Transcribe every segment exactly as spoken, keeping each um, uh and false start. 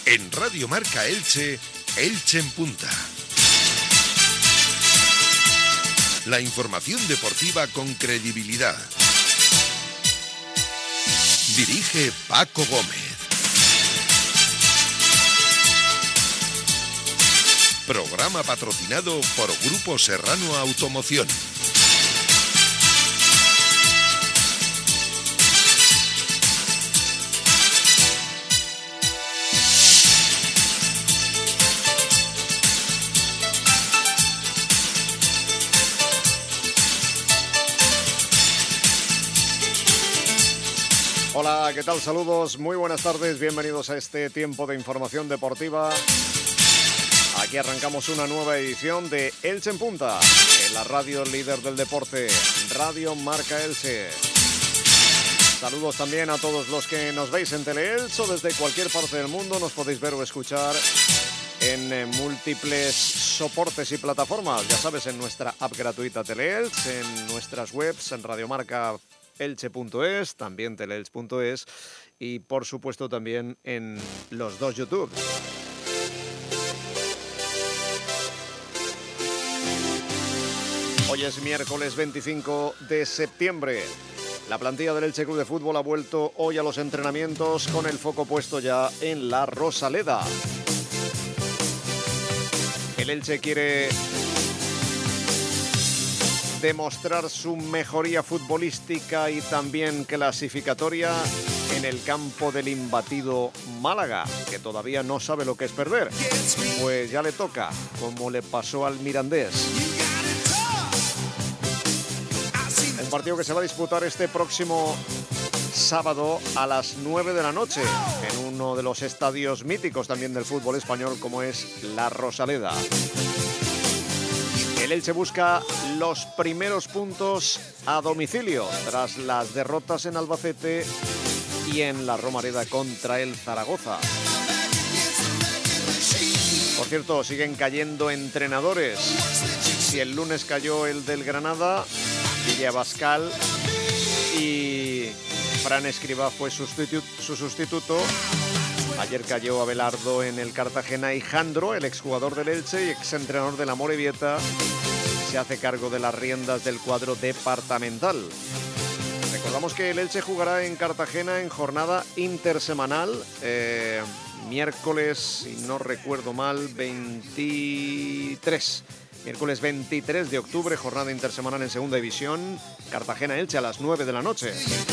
En Radio Marca Elche, Elche en Punta. La información deportiva con credibilidad. Dirige Paco Gómez. Programa patrocinado por Grupo Serrano Automoción. Hola, ¿qué tal? Saludos, muy buenas tardes, bienvenidos a este tiempo de información deportiva. Aquí arrancamos una nueva edición de Elche en Punta, en la radio líder del deporte, Radio Marca Elche. Saludos también a todos los que nos veis en Teleelch o desde cualquier parte del mundo. Nos podéis ver o escuchar en eh, múltiples soportes y plataformas. Ya sabes, en nuestra app gratuita Teleelch, en nuestras webs, en radiomarca elche punto es, también teleelch punto es y por supuesto también en los dos YouTube. Hoy es miércoles veinticinco de septiembre. La plantilla del Elche Club de Fútbol ha vuelto hoy a los entrenamientos con el foco puesto ya en la Rosaleda. El Elche quiere demostrar su mejoría futbolística y también clasificatoria en el campo del imbatido Málaga, que todavía no sabe lo que es perder. Pues ya le toca, como le pasó al Mirandés. Un partido que se va a disputar este próximo sábado a las nueve de la noche en uno de los estadios míticos también del fútbol español, como es la Rosaleda. El Elche busca los primeros puntos a domicilio tras las derrotas en Albacete y en la Romareda contra el Zaragoza. Por cierto, siguen cayendo entrenadores. Si el lunes cayó el del Granada, Villa Bascal, y Fran Escribá fue sustitu- su sustituto. Ayer cayó Abelardo en el Cartagena y Jandro, el exjugador del Elche y exentrenador de la Morevieta, se hace cargo de las riendas del cuadro departamental. Recordamos que el Elche jugará en Cartagena en jornada intersemanal, eh, miércoles, si no recuerdo mal, veintitrés. Miércoles veintitrés de octubre, jornada intersemanal en segunda división, Cartagena-Elche a las nueve de la noche.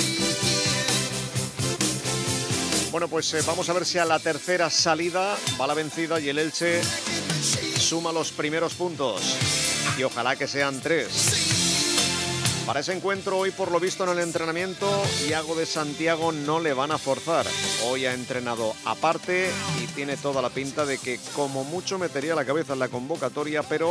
Bueno, pues eh, vamos a ver si a la tercera salida va la vencida y el Elche suma los primeros puntos. Y ojalá que sean tres. Para ese encuentro, hoy por lo visto en el entrenamiento, Iago de Santiago no le van a forzar. Hoy ha entrenado aparte y tiene toda la pinta de que como mucho metería la cabeza en la convocatoria, pero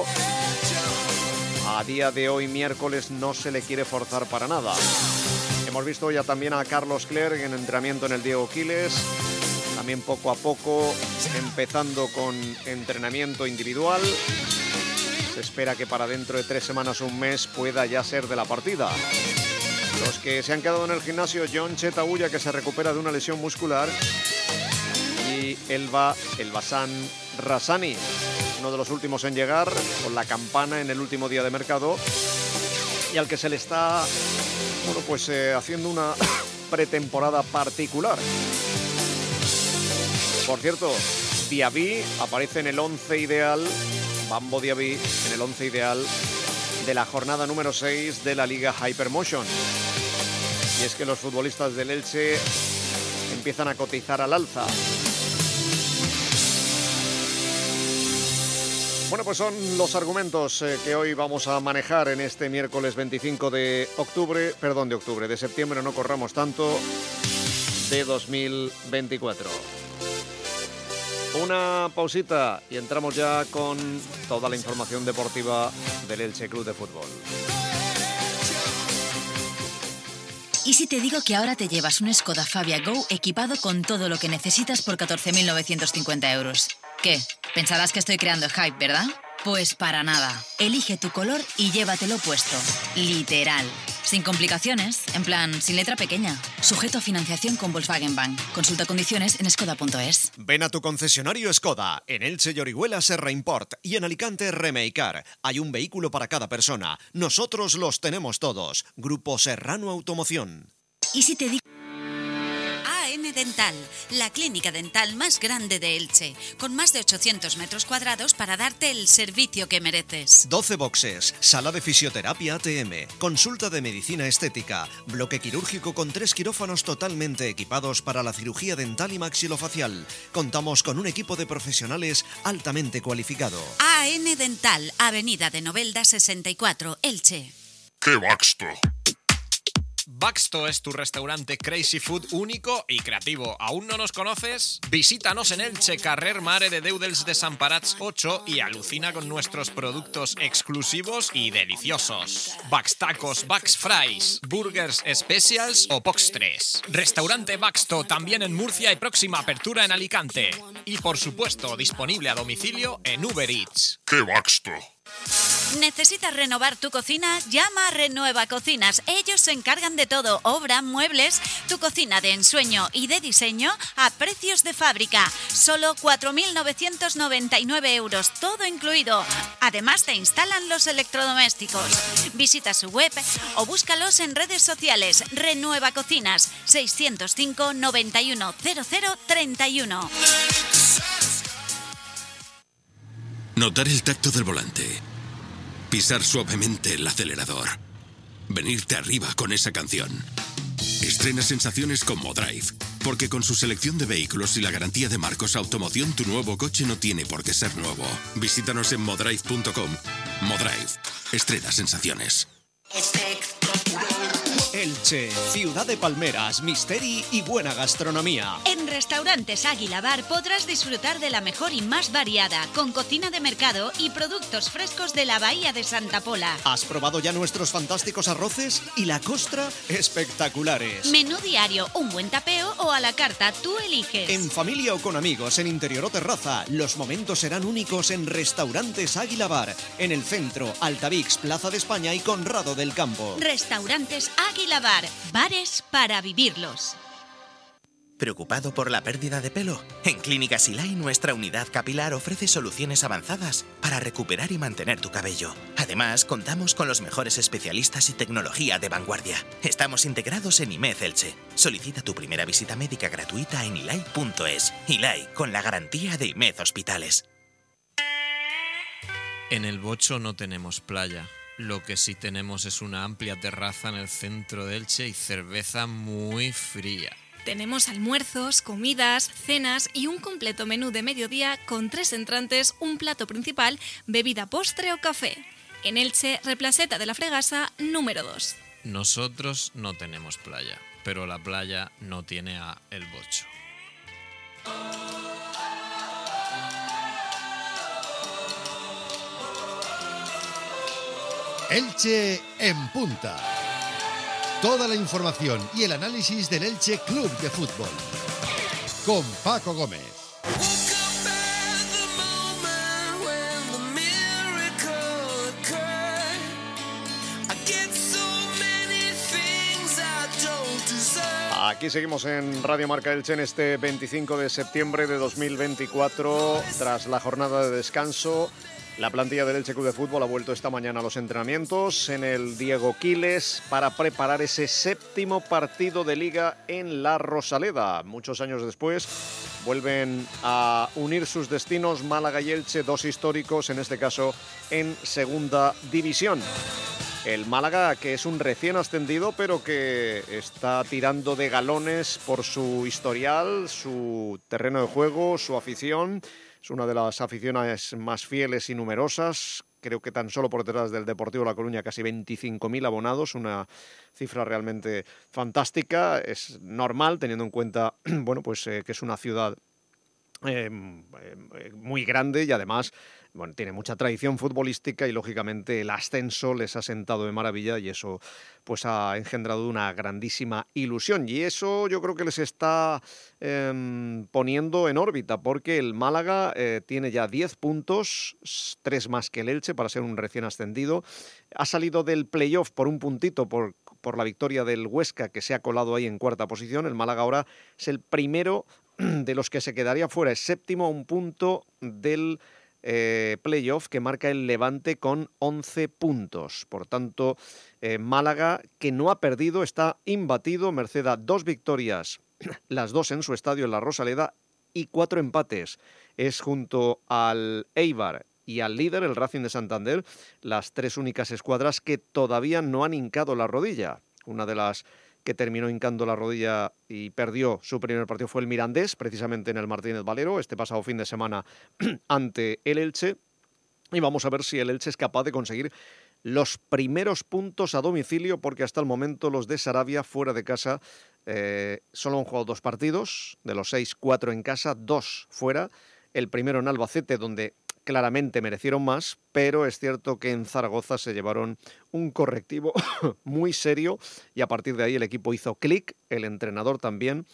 a día de hoy, miércoles, no se le quiere forzar para nada. Hemos visto ya también a Carlos Clerc en entrenamiento en el Diego Quiles, también poco a poco empezando con entrenamiento individual. Se espera que para dentro de tres semanas o un mes pueda ya ser de la partida. Los que se han quedado en el gimnasio, John Chetahuya, que se recupera de una lesión muscular, y Elba Elbasan Rassani, uno de los últimos en llegar, con la campana en el último día de mercado, y al que se le está bueno, pues, eh, haciendo una pretemporada particular. Por cierto, Diaby aparece en el once ideal, Bambo Diaby en el once ideal de la jornada número seis de la Liga Hypermotion. Y es que los futbolistas del Elche empiezan a cotizar al alza. Bueno, pues son los argumentos eh, que hoy vamos a manejar en este miércoles veinticinco de octubre, perdón, de octubre, de septiembre, no corramos tanto, de dos mil veinticuatro. Una pausita y entramos ya con toda la información deportiva del Elche Club de Fútbol. ¿Y si te digo que ahora te llevas un Skoda Fabia Go equipado con todo lo que necesitas por catorce mil novecientos cincuenta euros? ¿Qué? Pensarás que estoy creando hype, ¿verdad? Pues para nada. Elige tu color y llévatelo puesto. Literal. Sin complicaciones, en plan, sin letra pequeña. Sujeto a financiación con Volkswagen Bank. Consulta condiciones en skoda punto es. Ven a tu concesionario Skoda, en Elche y Orihuela Serra Import y en Alicante Remeicar. Hay un vehículo para cada persona. Nosotros los tenemos todos. Grupo Serrano Automoción. ¿Y si te digo? A N Dental, la clínica dental más grande de Elche, con más de ochocientos metros cuadrados para darte el servicio que mereces. doce boxes, sala de fisioterapia A T M, consulta de medicina estética, bloque quirúrgico con tres quirófanos totalmente equipados para la cirugía dental y maxilofacial. Contamos con un equipo de profesionales altamente cualificado. A N Dental, Avenida de Novelda sesenta y cuatro, Elche. ¡Qué Baxto! Baxto es tu restaurante Crazy Food único y creativo. ¿Aún no nos conoces? Visítanos en Elche, carrer Mare de Deudels de Sant Parats ocho y alucina con nuestros productos exclusivos y deliciosos. Bax Tacos, Bax Fries, Burgers Specials o Postres. Restaurante Baxto también en Murcia y próxima apertura en Alicante. Y por supuesto, disponible a domicilio en Uber Eats. ¡Qué Baxto! ¿Necesitas renovar tu cocina? Llama a Renueva Cocinas. Ellos se encargan de todo, obra, muebles, tu cocina de ensueño y de diseño a precios de fábrica. Solo cuatro mil novecientos noventa y nueve euros, todo incluido. Además te instalan los electrodomésticos. Visita su web o búscalos en redes sociales. Renueva Cocinas, seiscientos cinco, noventa y uno, cero cero, treinta y uno. Notar el tacto del volante. Pisar suavemente el acelerador. Venirte arriba con esa canción. Estrena sensaciones con Modrive, porque con su selección de vehículos y la garantía de Marcos Automoción, tu nuevo coche no tiene por qué ser nuevo. Visítanos en modrive punto com. Modrive. Estrena sensaciones. Elche, ciudad de palmeras, misteri y buena gastronomía. En Restaurantes Águila Bar podrás disfrutar de la mejor y más variada, con cocina de mercado y productos frescos de la Bahía de Santa Pola. ¿Has probado ya nuestros fantásticos arroces? Y la costra, espectaculares. Menú diario, un buen tapeo o a la carta, tú eliges. En familia o con amigos, en interior o terraza, los momentos serán únicos en Restaurantes Águila Bar, en el centro, Altavix, Plaza de España y Conrado del Campo. Restaurantes Águila Bar, bares para vivirlos. ¿Preocupado por la pérdida de pelo? En Clínica Silay nuestra unidad capilar ofrece soluciones avanzadas para recuperar y mantener tu cabello. Además, contamos con los mejores especialistas y tecnología de vanguardia. Estamos integrados en I M E D Elche. Solicita tu primera visita médica gratuita en ilay punto es. Ilay, con la garantía de I M E D Hospitales. En el Bocho no tenemos playa. Lo que sí tenemos es una amplia terraza en el centro de Elche y cerveza muy fría. Tenemos almuerzos, comidas, cenas y un completo menú de mediodía con tres entrantes, un plato principal, bebida postre o café. En Elche, Replaceta de la Fregasa, número dos. Nosotros no tenemos playa, pero la playa no tiene a El Bocho. Elche en punta. Toda la información y el análisis del Elche Club de Fútbol. Con Paco Gómez. Aquí seguimos en Radio Marca Elche en este veinticinco de septiembre de dos mil veinticuatro, tras la jornada de descanso. La plantilla del Elche Club de Fútbol ha vuelto esta mañana a los entrenamientos en el Diego Quiles para preparar ese séptimo partido de Liga en la Rosaleda. Muchos años después vuelven a unir sus destinos Málaga y Elche, dos históricos, en este caso en Segunda División. El Málaga, que es un recién ascendido, pero que está tirando de galones por su historial, su terreno de juego, su afición. Es una de las aficiones más fieles y numerosas. Creo que tan solo por detrás del Deportivo La Coruña casi veinticinco mil abonados, una cifra realmente fantástica. Es normal teniendo en cuenta, bueno, pues eh, que es una ciudad eh, eh, muy grande y además, bueno, tiene mucha tradición futbolística y lógicamente el ascenso les ha sentado de maravilla y eso pues ha engendrado una grandísima ilusión y eso yo creo que les está eh, poniendo en órbita porque el Málaga eh, tiene ya diez puntos, tres más que el Elche para ser un recién ascendido, ha salido del playoff por un puntito por por la victoria del Huesca, que se ha colado ahí en cuarta posición. El Málaga ahora es el primero de los que se quedaría fuera, es séptimo a un punto del eh, playoff que marca el Levante con once puntos. Por tanto, eh, Málaga, que no ha perdido, está imbatido, merced a dos victorias, las dos en su estadio, en la Rosaleda, y cuatro empates. Es junto al Eibar y al líder, el Racing de Santander, las tres únicas escuadras que todavía no han hincado la rodilla. Una de las que terminó hincando la rodilla y perdió su primer partido fue el Mirandés, precisamente en el Martínez Valero, este pasado fin de semana ante el Elche. Y vamos a ver si el Elche es capaz de conseguir los primeros puntos a domicilio, porque hasta el momento los de Sarabia, fuera de casa, eh, solo han jugado dos partidos, de los seis, cuatro en casa, dos fuera. El primero en Albacete, donde claramente merecieron más, pero es cierto que en Zaragoza se llevaron un correctivo muy serio y a partir de ahí el equipo hizo clic, el entrenador también.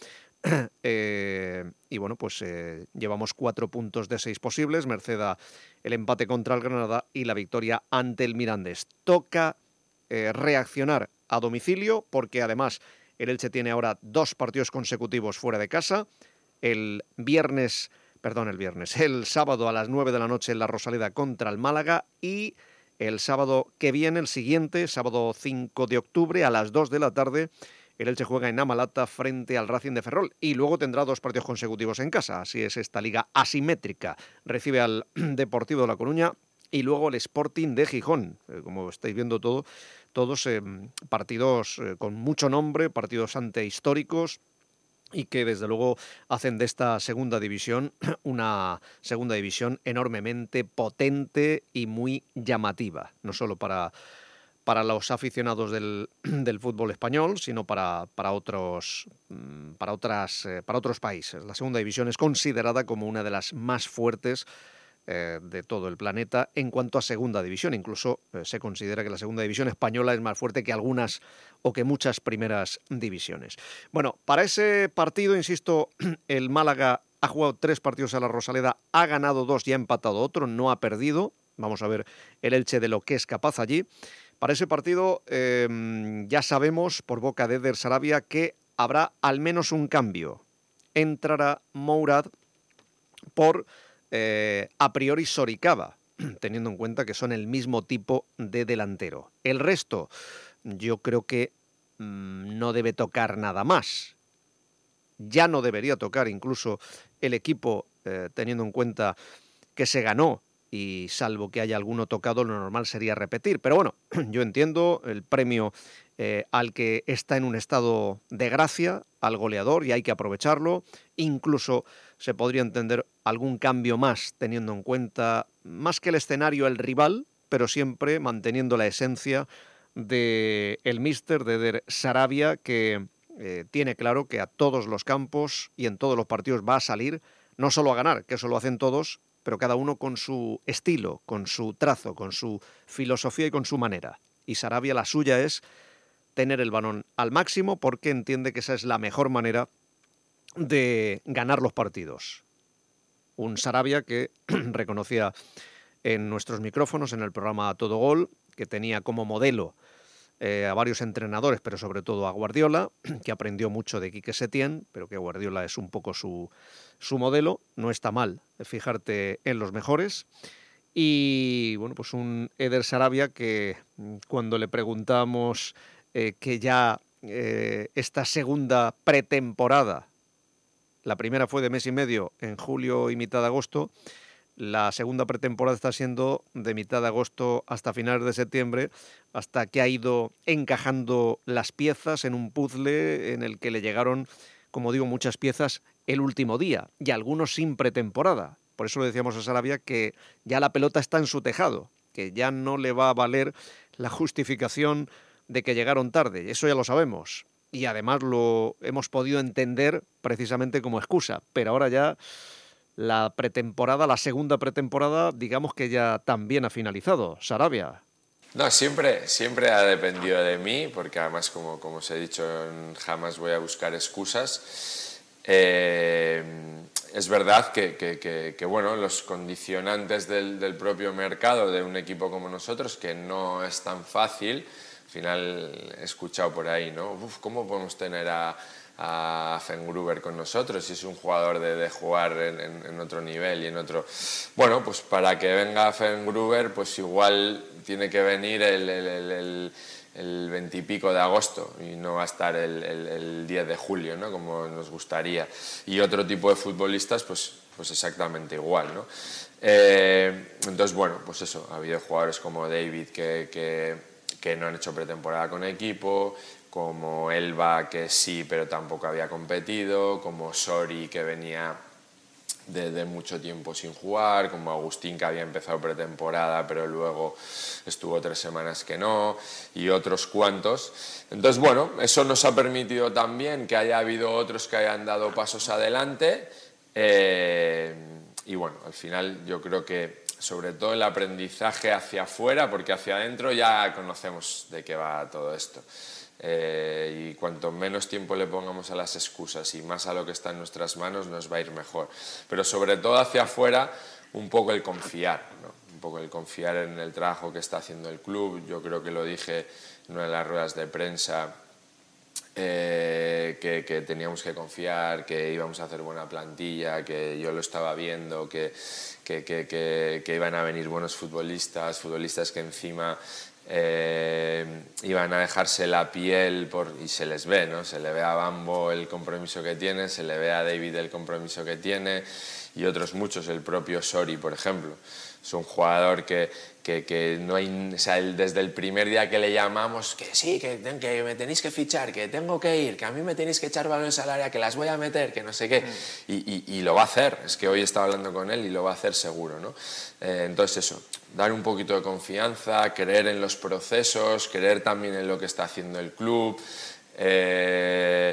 Eh, y bueno, pues eh, llevamos cuatro puntos de seis posibles, merced a el empate contra el Granada y la victoria ante el Mirandés. Toca eh, reaccionar a domicilio, porque además el Elche tiene ahora dos partidos consecutivos fuera de casa. El viernes, perdón, el viernes, el sábado a las nueve de la noche en la Rosaleda contra el Málaga, y el sábado que viene, el siguiente, sábado cinco de octubre a las dos de la tarde, el Elche juega en Amalata frente al Racing de Ferrol y luego tendrá dos partidos consecutivos en casa. Así es esta liga asimétrica. Recibe al Deportivo de La Coruña y luego el Sporting de Gijón. Eh, como estáis viendo todo, todos eh, partidos eh, con mucho nombre, partidos antehistóricos, y que desde luego hacen de esta segunda división una segunda división enormemente potente y muy llamativa, no solo para... para los aficionados del, del fútbol español, sino para, para, otros, para, otras, eh, para otros países. La segunda división es considerada como una de las más fuertes eh, de todo el planeta en cuanto a segunda división. Incluso eh, se considera que la segunda división española es más fuerte que algunas o que muchas primeras divisiones. Bueno, para ese partido, insisto, el Málaga ha jugado tres partidos a la Rosaleda, ha ganado dos y ha empatado otro, no ha perdido. Vamos a ver el Elche de lo que es capaz allí. Para ese partido eh, ya sabemos por boca de Eder Sarabia que habrá al menos un cambio. Entrará Mourad por eh, a priori Soricaba, teniendo en cuenta que son el mismo tipo de delantero. El resto yo creo que mmm, no debe tocar nada más. Ya no debería tocar incluso el equipo, eh, teniendo en cuenta que se ganó, y salvo que haya alguno tocado, lo normal sería repetir. Pero bueno, yo entiendo el premio eh, al que está en un estado de gracia, al goleador, y hay que aprovecharlo. Incluso se podría entender algún cambio más, teniendo en cuenta, más que el escenario, el rival, pero siempre manteniendo la esencia del míster, de Eder Sarabia, que eh, tiene claro que a todos los campos y en todos los partidos va a salir, no solo a ganar, que eso lo hacen todos, pero cada uno con su estilo, con su trazo, con su filosofía y con su manera. Y Sarabia, la suya es tener el balón al máximo, porque entiende que esa es la mejor manera de ganar los partidos. Un Sarabia que reconocía en nuestros micrófonos, en el programa A Todo Gol, que tenía como modelo eh, a varios entrenadores, pero sobre todo a Guardiola, que aprendió mucho de Quique Setién, pero que Guardiola es un poco su, su modelo. No está mal fijarte en los mejores. Y bueno, pues un Eder Sarabia que cuando le preguntamos eh, que ya eh, esta segunda pretemporada, la primera fue de mes y medio en julio y mitad de agosto, la segunda pretemporada está siendo de mitad de agosto hasta finales de septiembre, hasta que ha ido encajando las piezas en un puzzle en el que le llegaron, como digo, muchas piezas el último día, y algunos sin pretemporada. Por eso le decíamos a Sarabia que ya la pelota está en su tejado, que ya no le va a valer la justificación de que llegaron tarde. Eso ya lo sabemos. Y además lo hemos podido entender precisamente como excusa. Pero ahora ya la pretemporada, la segunda pretemporada, digamos que ya también ha finalizado. Sarabia. No, siempre, siempre ha dependido de mí, porque además, como, como os he dicho, jamás voy a buscar excusas. Eh, es verdad que, que, que, que bueno, los condicionantes del, del propio mercado de un equipo como nosotros, que no es tan fácil, final he escuchado por ahí, ¿no? Uf, ¿cómo podemos tener a, a Fengruber con nosotros si es un jugador de, de jugar en, en, en otro nivel y en otro... Bueno, pues para que venga Fengruber, pues igual tiene que venir el, el, el, el el veintipico de agosto y no va a estar el, el, el diez de julio, ¿no? Como nos gustaría. Y otro tipo de futbolistas, pues, pues exactamente igual, ¿no? Eh, entonces, bueno, pues eso, ha habido jugadores como David que, que, que no han hecho pretemporada con equipo, como Elba que sí, pero tampoco había competido, como Sori que venía de, de mucho tiempo sin jugar, como Agustín que había empezado pretemporada pero luego estuvo tres semanas que no, y otros cuantos. Entonces, bueno, eso nos ha permitido también que haya habido otros que hayan dado pasos adelante, eh, y bueno, al final yo creo que sobre todo el aprendizaje hacia afuera, porque hacia adentro ya conocemos de qué va todo esto. Eh, y cuanto menos tiempo le pongamos a las excusas y más a lo que está en nuestras manos, nos va a ir mejor. Pero sobre todo hacia afuera, un poco el confiar, ¿no? Un poco el confiar en el trabajo que está haciendo el club. Yo creo que lo dije en una de las ruedas de prensa, eh, que, que teníamos que confiar, que íbamos a hacer buena plantilla, que yo lo estaba viendo, que, que, que, que, que iban a venir buenos futbolistas, futbolistas que encima... Eh, iban a dejarse la piel por, y se les ve, ¿no? Se le ve a Bambo el compromiso que tiene, se le ve a David el compromiso que tiene y otros muchos, el propio Sori, por ejemplo. Es un jugador que, que, que no hay, o sea, el, desde el primer día que le llamamos, que sí, que, que me tenéis que fichar, que tengo que ir, que a mí me tenéis que echar balones al área, que las voy a meter, que no sé qué, y, y, y lo va a hacer. Es que hoy estaba hablando con él y lo va a hacer seguro, ¿no? Eh, entonces eso, dar un poquito de confianza, creer en los procesos, creer también en lo que está haciendo el club, eh,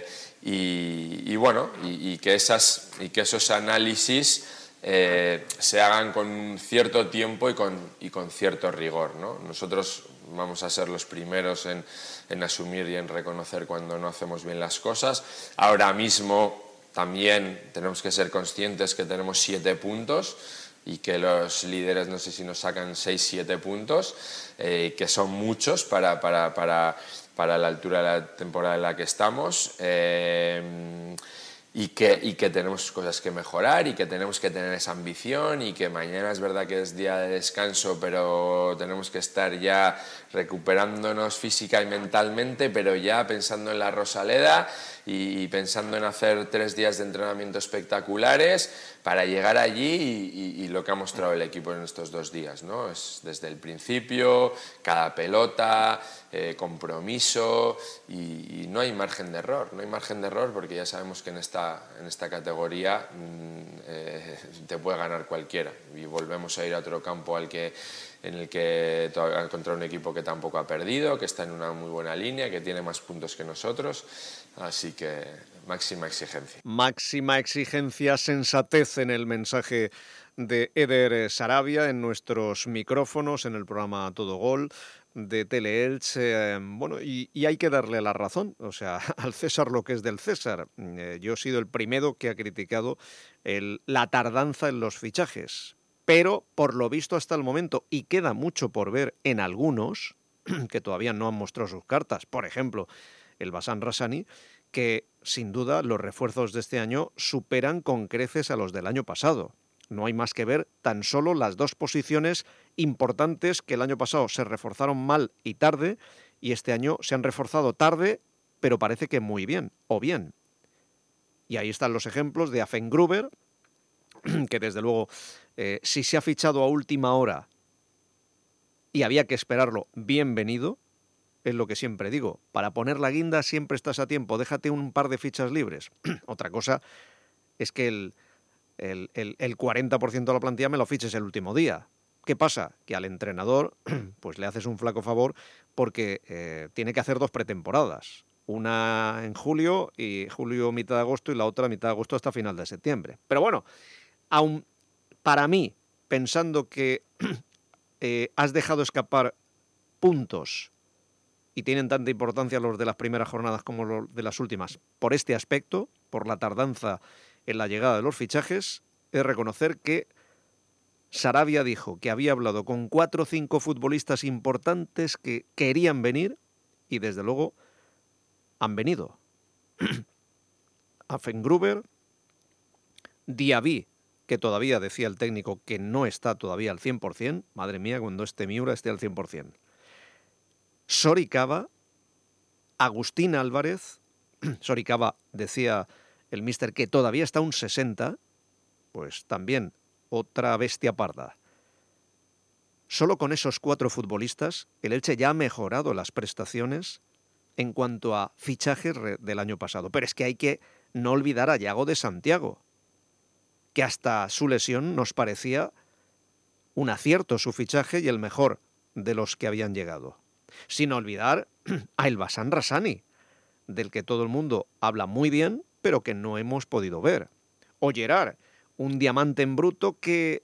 y, y bueno, y, y, que esas, y que esos análisis eh, se hagan con cierto tiempo y con, y con cierto rigor, ¿no? Nosotros vamos a ser los primeros en, en asumir y en reconocer cuando no hacemos bien las cosas. Ahora mismo también tenemos que ser conscientes que tenemos siete puntos y que los líderes no sé si nos sacan seis, siete puntos, eh, que son muchos para, para, para, para la altura de la temporada en la que estamos, eh, y, que, y que tenemos cosas que mejorar y que tenemos que tener esa ambición y que mañana es verdad que es día de descanso, pero tenemos que estar ya recuperándonos física y mentalmente, pero ya pensando en la Rosaleda y pensando en hacer tres días de entrenamiento espectaculares para llegar allí y, y, y lo que ha mostrado el equipo en estos dos días, ¿no? Es desde el principio, cada pelota, eh, compromiso y, y no hay margen de error, no hay margen de error porque ya sabemos que en esta, en esta categoría mmm, eh, te puede ganar cualquiera y volvemos a ir a otro campo al que en el que ha encontrado un equipo que tampoco ha perdido, que está en una muy buena línea, que tiene más puntos que nosotros, así que máxima exigencia. Máxima exigencia, sensatez en el mensaje de Eder Sarabia en nuestros micrófonos, en el programa Todo Gol de Teleelch, eh, bueno, y, y hay que darle la razón, o sea, al César lo que es del César. Eh, yo he sido el primero que ha criticado el, la tardanza en los fichajes, pero por lo visto hasta el momento, y queda mucho por ver en algunos, que todavía no han mostrado sus cartas, por ejemplo, el Basan Rassani, que sin duda los refuerzos de este año superan con creces a los del año pasado. No hay más que ver tan solo las dos posiciones importantes que el año pasado se reforzaron mal y tarde, y este año se han reforzado tarde, pero parece que muy bien, o bien. Y ahí están los ejemplos de Fengruber, que desde luego, eh, si se ha fichado a última hora y había que esperarlo, bienvenido, es lo que siempre digo. Para poner la guinda siempre estás a tiempo, déjate un par de fichas libres. Otra cosa es que el, el, el, el cuarenta por ciento de la plantilla me lo fiches el último día. ¿Qué pasa? Que al entrenador pues le haces un flaco favor porque eh, tiene que hacer dos pretemporadas. Una en julio, y julio mitad de agosto, y la otra mitad de agosto hasta final de septiembre. Pero bueno, aun para mí, pensando que eh, has dejado escapar puntos y tienen tanta importancia los de las primeras jornadas como los de las últimas, por este aspecto, por la tardanza en la llegada de los fichajes, es reconocer que Sarabia dijo que había hablado con cuatro o cinco futbolistas importantes que querían venir y desde luego han venido. Affengruber, Diaby, que todavía decía el técnico que no está todavía al cien por cien, madre mía, cuando este Miura esté al cien por cien. Soricaba, Agustín Álvarez, Soricaba decía el míster que todavía está un sesenta, pues también otra bestia parda. Solo con esos cuatro futbolistas, el Elche ya ha mejorado las prestaciones en cuanto a fichajes del año pasado. Pero es que hay que no olvidar a Yago de Santiago, que hasta su lesión nos parecía un acierto su fichaje y el mejor de los que habían llegado. Sin olvidar a Elbasan Rassani, del que todo el mundo habla muy bien, pero que no hemos podido ver. O Gerard, un diamante en bruto que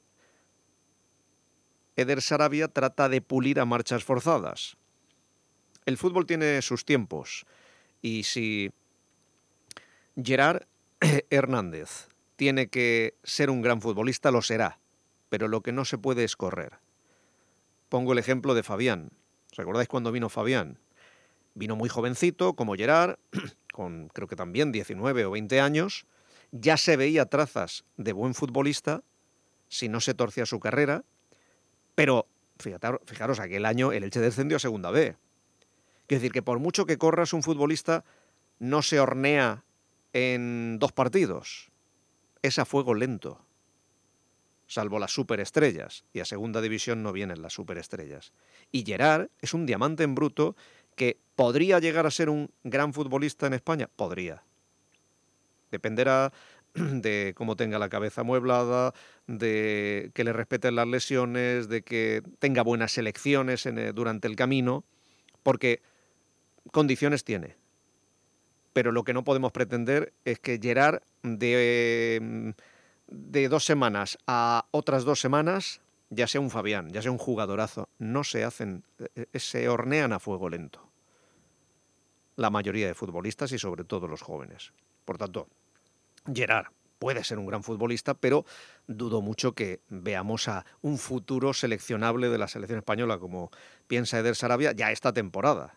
Eder Sarabia trata de pulir a marchas forzadas. El fútbol tiene sus tiempos, y si Gerard Hernández tiene que ser un gran futbolista, lo será, pero lo que no se puede es correr. Pongo el ejemplo de Fabián. ¿Recordáis cuando vino Fabián? Vino muy jovencito, como Gerard, con creo que también diecinueve o veinte años, ya se veía trazas de buen futbolista, si no se torcía su carrera, pero fíjate, fijaros, aquel año el Elche descendió a Segunda B. Quiero decir que por mucho que corras, un futbolista no se hornea en dos partidos. Es a fuego lento, salvo las superestrellas, y a Segunda División no vienen las superestrellas. Y Gerard es un diamante en bruto que podría llegar a ser un gran futbolista en España. Podría. Dependerá de cómo tenga la cabeza amueblada, de que le respeten las lesiones, de que tenga buenas selecciones en, durante el camino, porque condiciones tiene. Pero lo que no podemos pretender es que Gerard de, de dos semanas a otras dos semanas ya sea un Fabián, ya sea un jugadorazo. No se hacen, se hornean a fuego lento la mayoría de futbolistas y sobre todo los jóvenes. Por tanto, Gerard puede ser un gran futbolista, pero dudo mucho que veamos a un futuro seleccionable de la selección española como piensa Eder Sarabia ya esta temporada.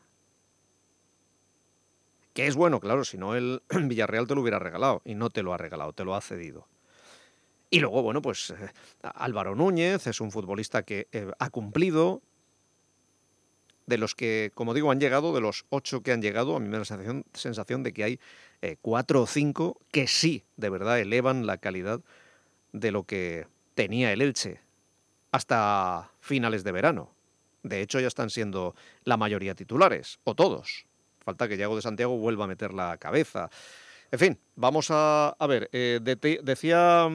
Que es bueno, claro, si no el Villarreal te lo hubiera regalado, y no te lo ha regalado, te lo ha cedido. Y luego, bueno, pues eh, Álvaro Núñez es un futbolista que eh, ha cumplido. De los que, como digo, han llegado, de los ocho que han llegado, a mí me da la sensación, sensación de que hay eh, cuatro o cinco que sí, de verdad, elevan la calidad de lo que tenía el Elche hasta finales de verano. De hecho, ya están siendo la mayoría titulares, o todos. Falta que Yago de Santiago vuelva a meter la cabeza. En fin, vamos a, a ver. Eh, de, decía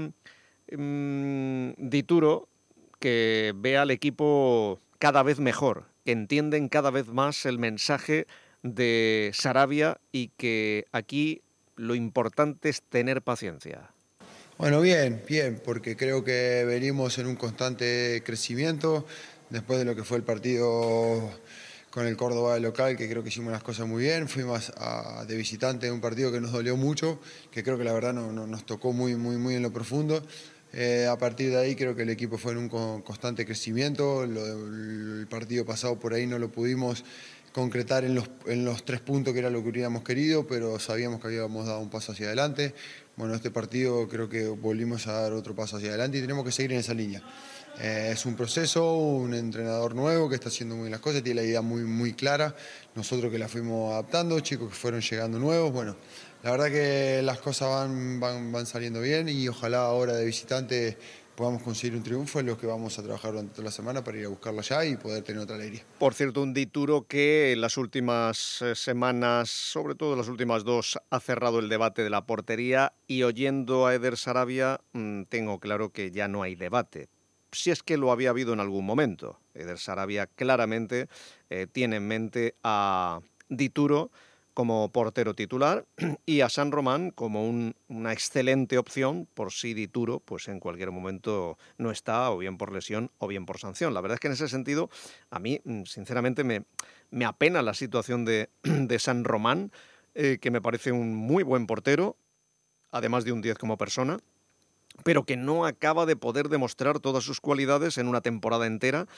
mmm, Dituro que ve al equipo cada vez mejor, que entienden cada vez más el mensaje de Sarabia y que aquí lo importante es tener paciencia. Bueno, bien, bien, porque creo que venimos en un constante crecimiento después de lo que fue el partido con el Córdoba de local, que creo que hicimos las cosas muy bien. Fuimos a, de visitante en un partido que nos dolió mucho, que creo que la verdad no, no, nos tocó muy, muy, muy en lo profundo. Eh, a partir de ahí creo que el equipo fue en un constante crecimiento. Lo, el partido pasado por ahí no lo pudimos concretar en los, en los tres puntos que era lo que hubiéramos querido, pero sabíamos que habíamos dado un paso hacia adelante. Bueno, este partido creo que volvimos a dar otro paso hacia adelante y tenemos que seguir en esa línea. Eh, es un proceso, un entrenador nuevo que está haciendo muy bien las cosas, tiene la idea muy, muy clara. Nosotros que la fuimos adaptando, chicos que fueron llegando nuevos. Bueno, la verdad que las cosas van, van, van saliendo bien y ojalá ahora de visitante podamos conseguir un triunfo, en lo que vamos a trabajar durante toda la semana para ir a buscarlo allá y poder tener otra alegría. Por cierto, un Dituro que en las últimas semanas, sobre todo las últimas dos, ha cerrado el debate de la portería, y oyendo a Eder Sarabia mmm, tengo claro que ya no hay debate. Si es que lo había habido en algún momento. Eder Sarabia claramente eh, tiene en mente a Dituro como portero titular y a San Román como un, una excelente opción por si Dituro pues en cualquier momento no está, o bien por lesión o bien por sanción. La verdad es que en ese sentido a mí sinceramente me, me apena la situación de, de San Román, eh, que me parece un muy buen portero, además de un diez como persona, pero que no acaba de poder demostrar todas sus cualidades en una temporada entera,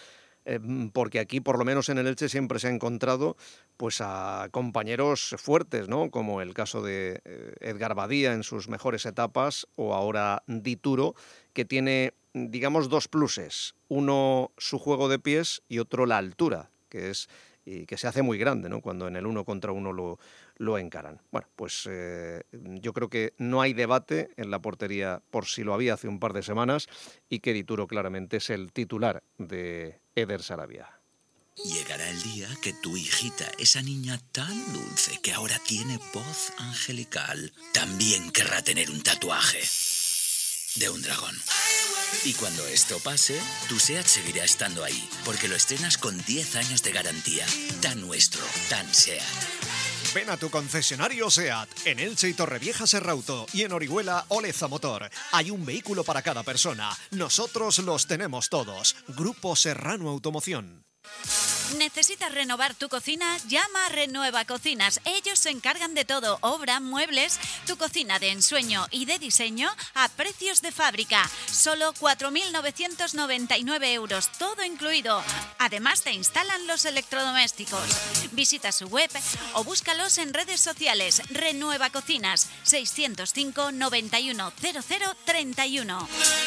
eh, porque aquí, por lo menos en el Elche, siempre se ha encontrado pues a compañeros fuertes, ¿no? Como el caso de eh, Edgar Badía en sus mejores etapas, o ahora Dituro, que tiene, digamos, dos pluses. Uno, su juego de pies, y otro, la altura, que es y que se hace muy grande, ¿no? Cuando en el uno contra uno lo, lo encaran. Bueno, pues eh, yo creo que no hay debate en la portería, por si lo había hace un par de semanas, y que Dituro claramente es el titular de Eder Sarabia. Llegará el día que tu hijita, esa niña tan dulce que ahora tiene voz angelical, también querrá tener un tatuaje de un dragón. Y cuando esto pase, tu SEAT seguirá estando ahí, porque lo estrenas con diez años de garantía. Tan nuestro, tan SEAT. Ven a tu concesionario SEAT, en Elche y Torrevieja Serrauto, y en Orihuela Oleza Motor. Hay un vehículo para cada persona. Nosotros los tenemos todos. Grupo Serrano Automoción. ¿Necesitas renovar tu cocina? Llama a Renueva Cocinas. Ellos se encargan de todo: obra, muebles, tu cocina de ensueño y de diseño a precios de fábrica. Solo cuatro mil novecientos noventa y nueve euros, todo incluido. Además te instalan los electrodomésticos. Visita su web o búscalos en redes sociales. Renueva Cocinas, seiscientos cinco, noventa y uno, cero cero, treinta y uno.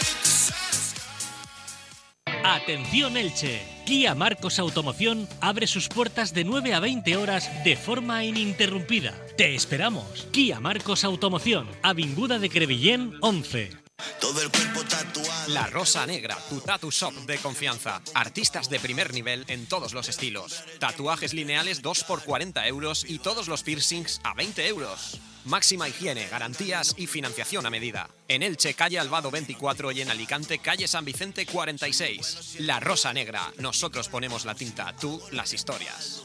Atención Elche, Kia Marcos Automoción abre sus puertas de nueve a veinte horas de forma ininterrumpida. Te esperamos. Kia Marcos Automoción, Avinguda de Crevillén once. Todo el cuerpo tatuado. La Rosa Negra, tu tatu shop de confianza. Artistas de primer nivel en todos los estilos. Tatuajes lineales dos por cuarenta euros y todos los piercings a veinte euros. Máxima higiene, garantías y financiación a medida. En Elche, calle Albado veinticuatro, y en Alicante, calle San Vicente cuarenta y seis. La Rosa Negra. Nosotros ponemos la tinta, tú las historias.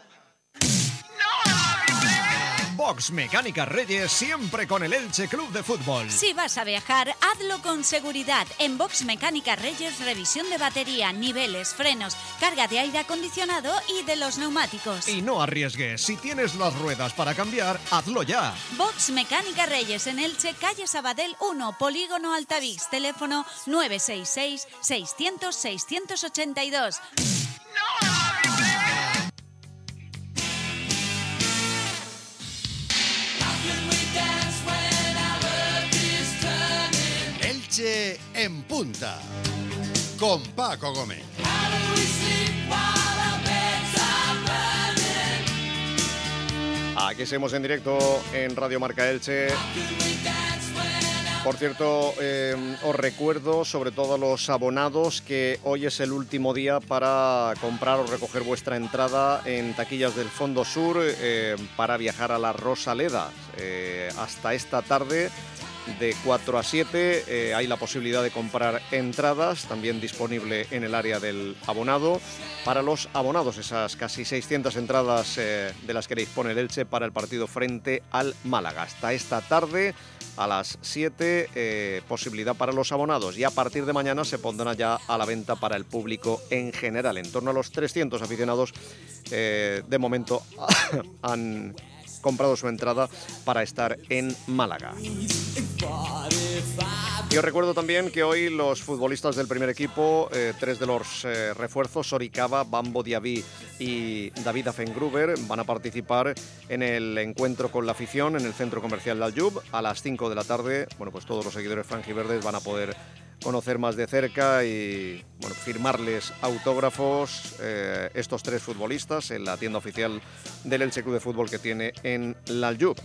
Box Mecánica Reyes, siempre con el Elche Club de Fútbol. Si vas a viajar, hazlo con seguridad. En Box Mecánica Reyes, revisión de batería, niveles, frenos, carga de aire acondicionado y de los neumáticos. Y no arriesgues, si tienes las ruedas para cambiar, hazlo ya. Box Mecánica Reyes en Elche, calle Sabadell uno, Polígono Altavix, teléfono nueve seis seis, seiscientos, seiscientos ochenta y dos. Elche en punta, con Paco Gómez. Aquí seguimos en directo en Radio Marca Elche. Por cierto, eh, os recuerdo, sobre todo a los abonados, que hoy es el último día para comprar o recoger vuestra entrada en taquillas del Fondo Sur eh, para viajar a la Rosaleda. Eh, hasta esta tarde, de cuatro a siete, eh, hay la posibilidad de comprar entradas, también disponible en el área del abonado. Para los abonados, esas casi seiscientas entradas eh, de las que dispone el Elche para el partido frente al Málaga. Hasta esta tarde, a las siete, eh, posibilidad para los abonados, y a partir de mañana se pondrán ya a la venta para el público en general. En torno a los trescientos aficionados eh, de momento han comprado su entrada para estar en Málaga. Y os recuerdo también que hoy los futbolistas del primer equipo, eh, tres de los eh, refuerzos, Soricaba, Bambo Diaby y David Afengruber, van a participar en el encuentro con la afición en el Centro Comercial de Aljub a las cinco de la tarde. Bueno, pues todos los seguidores franjiverdes van a poder conocer más de cerca y bueno, firmarles autógrafos eh, estos tres futbolistas en la tienda oficial del Elche Club de Fútbol que tiene en la Aljub.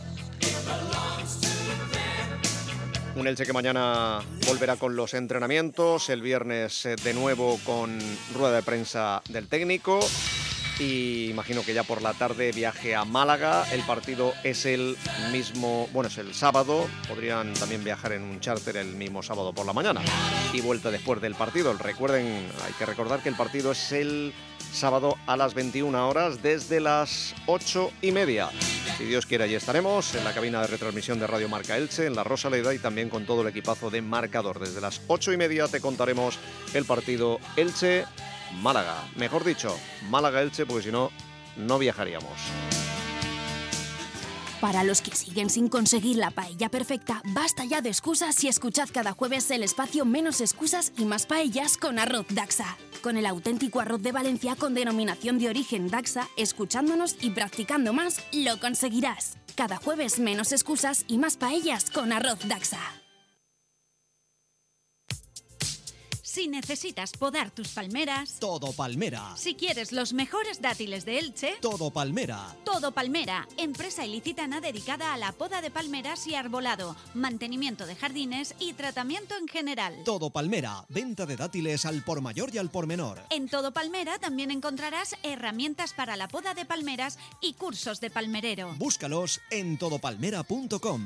Un Elche que mañana volverá con los entrenamientos, el viernes eh, de nuevo con rueda de prensa del técnico, y imagino que ya por la tarde viaje a Málaga. El partido es el mismo, bueno, es el sábado. Podrían también viajar en un charter el mismo sábado por la mañana y vuelta después del partido. Recuerden, hay que recordar que el partido es el sábado a las veintiuna horas desde las ocho y media. Si Dios quiere, allí estaremos en la cabina de retransmisión de Radio Marca Elche, en la Rosaleda, y también con todo el equipazo de Marcador. Desde las ocho y media te contaremos el partido Elche-Málaga. Mejor dicho, Málaga-Elche, porque si no, no viajaríamos. Para los que siguen sin conseguir la paella perfecta, basta ya de excusas y escuchad cada jueves el espacio Menos excusas y más paellas con Arroz Daxa. Con el auténtico arroz de Valencia con denominación de origen Daxa, escuchándonos y practicando más, lo conseguirás. Cada jueves Menos excusas y más paellas con Arroz Daxa. Si necesitas podar tus palmeras, Todo Palmera. si quieres los mejores dátiles de Elche, Todo Palmera. Todo Palmera, empresa ilicitana dedicada a la poda de palmeras y arbolado, mantenimiento de jardines y tratamiento en general. Todo Palmera. Venta de dátiles al por mayor y al por menor. En Todo Palmera también encontrarás herramientas para la poda de palmeras y cursos de palmerero. Búscalos en todo palmera punto com.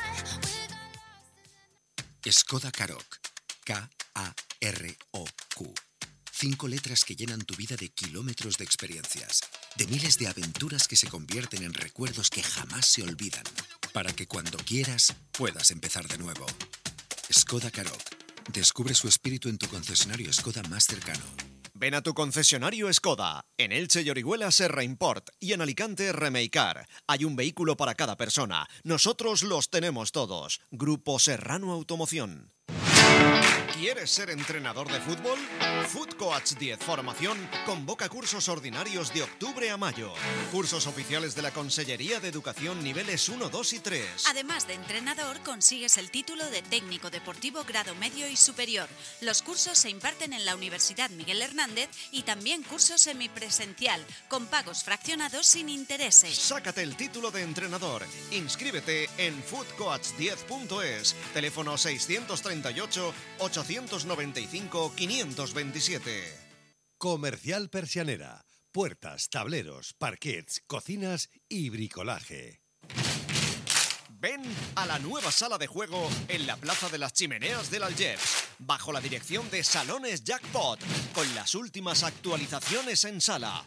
Skoda Karoq. K A R O Q. Cinco letras que llenan tu vida de kilómetros de experiencias, de miles de aventuras que se convierten en recuerdos que jamás se olvidan, para que cuando quieras puedas empezar de nuevo. Skoda Karoq. Descubre su espíritu en tu concesionario Skoda más cercano. Ven a tu concesionario Skoda. En Elche y Orihuela Serra Import y en Alicante Remeicar. Hay un vehículo para cada persona. Nosotros los tenemos todos. Grupo Serrano Automoción. ¿Quieres ser entrenador de fútbol? Food Coach diez Formación convoca cursos ordinarios de octubre a mayo. Cursos oficiales de la Consellería de Educación niveles uno, dos y tres. Además de entrenador, consigues el título de técnico deportivo grado medio y superior. Los cursos se imparten en la Universidad Miguel Hernández y también curso semipresencial, con pagos fraccionados sin intereses. Sácate el título de entrenador. Inscríbete en food coach diez punto es. Teléfono seiscientos treinta y ocho, ochocientos noventa y cinco, quinientos veintisiete. Comercial Persianera. Puertas, tableros, parquets, cocinas y bricolaje. Ven a la nueva sala de juego en la Plaza de las Chimeneas del Algeps, bajo la dirección de Salones Jackpot, con las últimas actualizaciones en sala.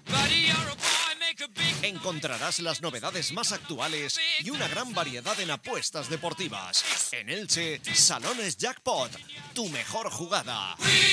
Encontrarás las novedades más actuales y una gran variedad en apuestas deportivas. En Elche, Salones Jackpot, tu mejor jugada.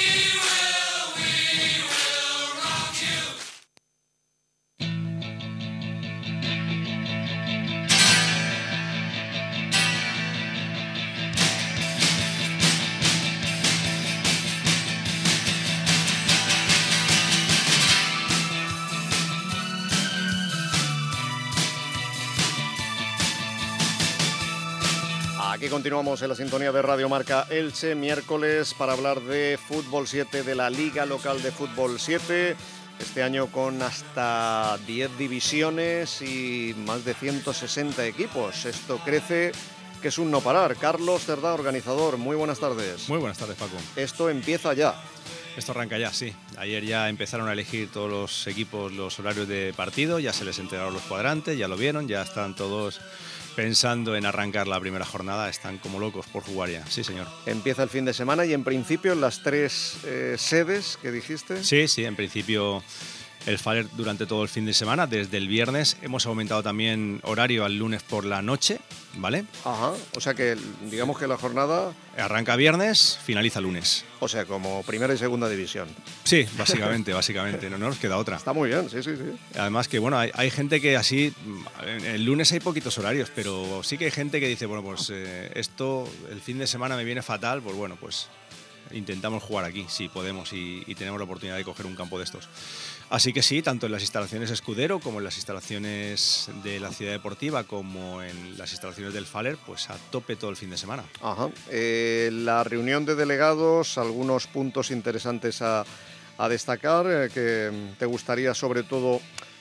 Aquí continuamos en la sintonía de Radio Marca Elche, miércoles, para hablar de Fútbol siete, de la Liga Local de Fútbol siete. Este año con hasta diez divisiones y más de ciento sesenta equipos. Esto crece, que es un no parar. Carlos Cerdá, organizador, muy buenas tardes. Muy buenas tardes, Paco. Esto empieza ya. Esto arranca ya, sí. Ayer ya empezaron a elegir todos los equipos los horarios de partido, ya se les entregaron los cuadrantes, ya lo vieron, ya están todos pensando en arrancar la primera jornada, están como locos por jugar ya, sí señor. Empieza el fin de semana y en principio las tres eh, sedes que dijiste. Sí, sí, en principio el Faller durante todo el fin de semana, desde el viernes. Hemos aumentado también horario al lunes por la noche, ¿vale? Ajá, o sea que digamos que la jornada... Arranca viernes, finaliza lunes. O sea, como primera y segunda división. Sí, básicamente, básicamente, no, no nos queda otra. Está muy bien, sí, sí, sí. Además que, bueno, hay, hay gente que así, el lunes hay poquitos horarios, pero sí que hay gente que dice, bueno, pues eh, esto, el fin de semana me viene fatal, pues bueno, pues intentamos jugar aquí, si podemos, y, y tenemos la oportunidad de coger un campo de estos. Así que sí, tanto en las instalaciones Escudero como en las instalaciones de la Ciudad Deportiva como en las instalaciones del Faller, pues a tope todo el fin de semana. Ajá. Eh, la reunión de delegados, algunos puntos interesantes a, a destacar, eh, que te gustaría sobre todo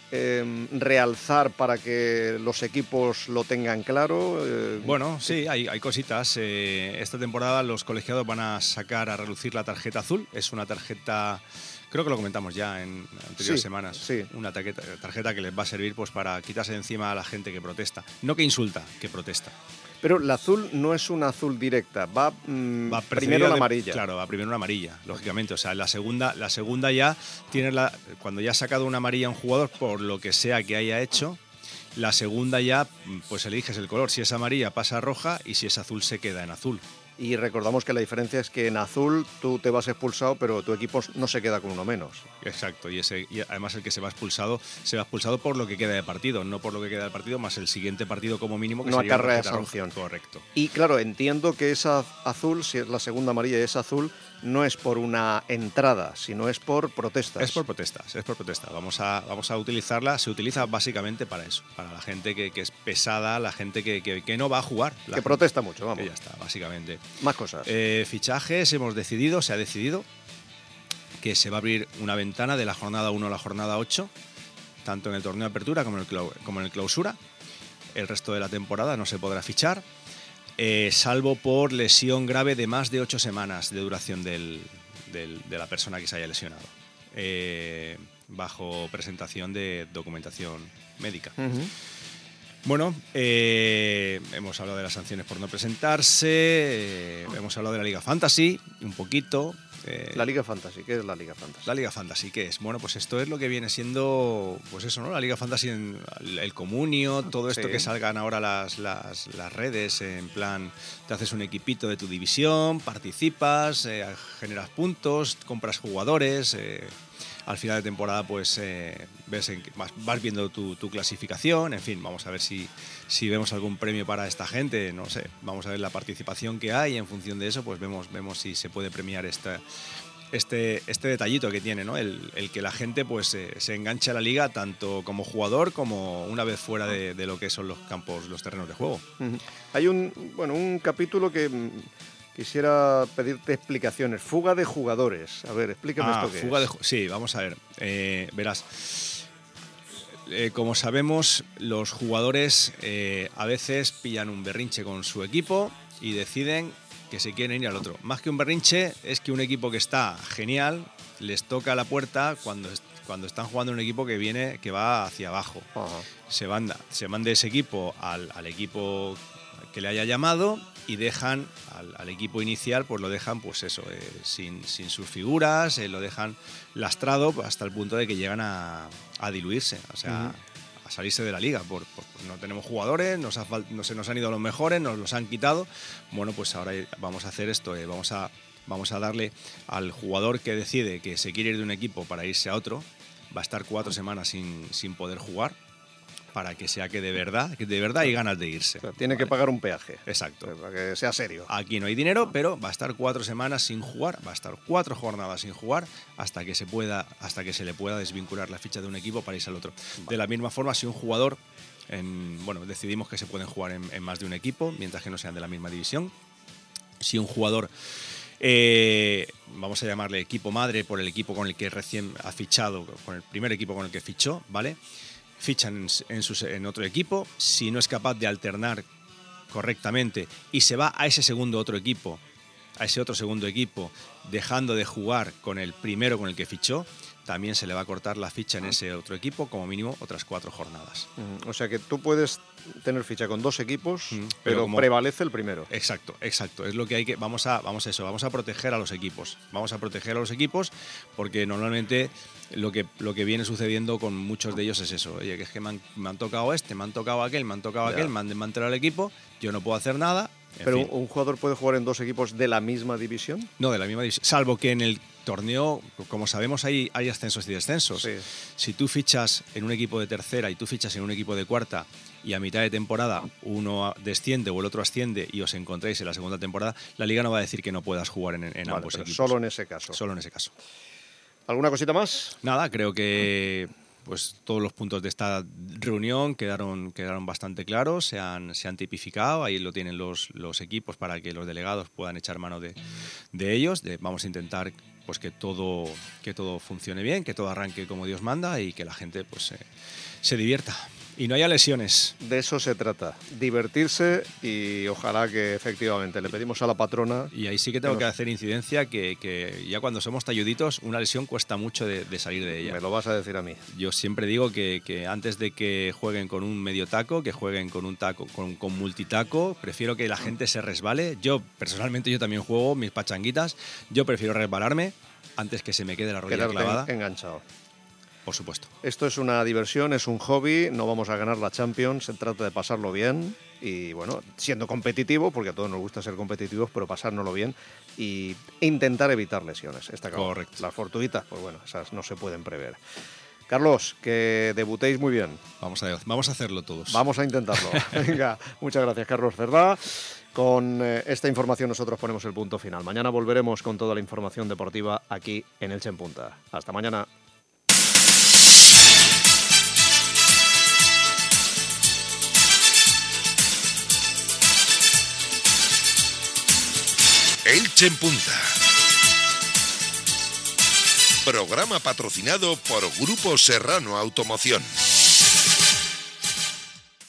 eh, realzar para que los equipos lo tengan claro. Eh, bueno, sí, hay, hay cositas. Eh, esta temporada los colegiados van a sacar a relucir la tarjeta azul. Es una tarjeta... Creo que lo comentamos ya en anteriores sí, semanas. Sí. Una tarjeta, tarjeta que les va a servir pues para quitarse de encima a la gente que protesta. No que insulta, que protesta. Pero la azul no es una azul directa, va, mmm, va primero la de, amarilla. Claro, va primero una amarilla, lógicamente. O sea, la segunda, la segunda ya tiene la, cuando ya ha sacado una amarilla a un jugador por lo que sea que haya hecho, la segunda ya pues eliges el color. Si es amarilla pasa a roja y si es azul se queda en azul. Y recordamos que la diferencia es que en azul tú te vas expulsado, pero tu equipo no se queda con uno menos. Exacto, y, ese, y además el que se va expulsado, se va expulsado por lo que queda de partido, no por lo que queda del partido, más el siguiente partido como mínimo que no sería acarrea una tarjeta sanción. roja. Correcto. Y claro, entiendo que esa azul, si es la segunda amarilla y es azul, no es por una entrada, sino es por protestas. Es por protestas, es por protestas. Vamos a, vamos a utilizarla, se utiliza básicamente para eso, para la gente que, que es pesada, la gente que, que, que no va a jugar. La que gente, protesta mucho, vamos. Que ya está, básicamente. Más cosas. Eh, fichajes, hemos decidido, se ha decidido que se va a abrir una ventana de la jornada uno a la jornada ocho, tanto en el torneo de apertura como en el, clau, como en el clausura. El resto de la temporada no se podrá fichar. Eh, salvo por lesión grave de más de ocho semanas de duración del, del, de la persona que se haya lesionado, eh, bajo presentación de documentación médica. Uh-huh. Bueno, eh, hemos hablado de las sanciones por no presentarse, eh, hemos hablado de la Liga Fantasy un poquito. Eh, la Liga Fantasy, ¿qué es la Liga Fantasy? La Liga Fantasy, ¿qué es? Bueno, pues esto es lo que viene siendo, pues eso, ¿no? La Liga Fantasy, en el comunio, todo esto sí. Que salgan ahora las, las, las redes, en plan, te haces un equipito de tu división, participas, eh, generas puntos, compras jugadores, eh, al final de temporada pues eh, ves en, vas, vas viendo tu, tu clasificación, en fin, vamos a ver si, si vemos algún premio para esta gente, no sé, vamos a ver la participación que hay y en función de eso pues vemos, vemos si se puede premiar esta, este, este detallito que tiene, ¿no? El, el que la gente pues eh, se enganche a la liga tanto como jugador como una vez fuera de, de lo que son los campos, los terrenos de juego. Uh-huh. Hay un, bueno, un capítulo que quisiera pedirte explicaciones. Fuga de jugadores. A ver, explícame ah, esto qué fuga es. De, sí, vamos a ver. Eh, verás, eh, como sabemos, los jugadores eh, a veces pillan un berrinche con su equipo y deciden que se quieren ir al otro. Más que un berrinche, es que un equipo que está genial les toca la puerta cuando, cuando están jugando un equipo que viene, que va hacia abajo. Uh-huh. Se van, se van de ese equipo al, al equipo que le haya llamado y dejan al, al equipo inicial, pues lo dejan, pues eso, eh, sin, sin sus figuras, eh, lo dejan lastrado hasta el punto de que llegan a, a diluirse, o sea, uh-huh. a salirse de la liga. Por, por, pues no tenemos jugadores, nos ha, no se nos han ido los mejores, nos los han quitado. Bueno, pues ahora vamos a hacer esto, eh, vamos a, vamos a darle al jugador que decide que se quiere ir de un equipo para irse a otro, va a estar cuatro semanas sin, sin poder jugar, para que sea que de verdad, que de verdad hay ganas de irse. O sea, tiene vale. que pagar un peaje. Exacto. Para que sea serio. Aquí no hay dinero, pero va a estar cuatro semanas sin jugar, va a estar cuatro jornadas sin jugar hasta que se pueda, hasta que se le pueda desvincular la ficha de un equipo para irse al otro. Vale. De la misma forma, si un jugador, en, bueno, decidimos que se pueden jugar en, en más de un equipo, mientras que no sean de la misma división. Si un jugador, eh, vamos a llamarle equipo madre por el equipo con el que recién ha fichado, con el primer equipo con el que fichó, ¿vale? Fichan en, sus, en otro equipo, si no es capaz de alternar correctamente y se va a ese segundo otro equipo, a ese otro segundo equipo, dejando de jugar con el primero con el que fichó, también se le va a cortar la ficha en ese otro equipo, como mínimo otras cuatro jornadas. O sea que tú puedes tener ficha con dos equipos, mm, pero, pero como prevalece el primero. Exacto, exacto. Es lo que hay que. Vamos a, vamos a eso, vamos a proteger a los equipos. Vamos a proteger a los equipos porque normalmente lo que, lo que viene sucediendo con muchos de ellos es eso. Oye, que es que me han, me han tocado este, me han tocado aquel, me han tocado ya. aquel, me han desmantelado el equipo, yo no puedo hacer nada. ¿Pero fin. un jugador puede jugar en dos equipos de la misma división? No, de la misma división. Salvo que en el torneo, como sabemos, hay, hay ascensos y descensos. Sí. Si tú fichas en un equipo de tercera y tú fichas en un equipo de cuarta y a mitad de temporada uno desciende o el otro asciende y os encontráis en la segunda temporada, la liga no va a decir que no puedas jugar en, en vale, ambos equipos. Solo en ese caso. Solo en ese caso. ¿Alguna cosita más? Nada, creo que pues todos los puntos de esta reunión quedaron, quedaron bastante claros, se han, se han tipificado, ahí lo tienen los, los equipos para que los delegados puedan echar mano de, de ellos. De, vamos a intentar pues, que, todo, que todo funcione bien, que todo arranque como Dios manda y que la gente pues, eh, se divierta. Y no haya lesiones. De eso se trata, divertirse y ojalá que efectivamente le pedimos a la patrona... Y ahí sí que tengo que, nos... que hacer incidencia que, que ya cuando somos talluditos una lesión cuesta mucho de, de salir de ella. Me lo vas a decir a mí. Yo siempre digo que, que antes de que jueguen con un medio taco, que jueguen con un taco, con, con multitaco, prefiero que la gente se resbale. Yo personalmente yo también juego mis pachanguitas, yo prefiero resbalarme antes que se me quede la rodilla Quedarte clavada. enganchado. Por supuesto. Esto es una diversión, es un hobby, no vamos a ganar la Champions, se trata de pasarlo bien y, bueno, siendo competitivo, porque a todos nos gusta ser competitivos, pero pasárnoslo bien y intentar evitar lesiones. Está claro. Correcto. Las fortuitas, pues bueno, esas no se pueden prever. Carlos, que debutéis muy bien. Vamos a, vamos a hacerlo todos. Vamos a intentarlo. Venga, muchas gracias, Carlos Cerdá. Con eh, esta información nosotros ponemos el punto final. Mañana volveremos con toda la información deportiva aquí en Elche en Punta. Hasta mañana. Elche en Punta. Programa patrocinado por Grupo Serrano Automoción.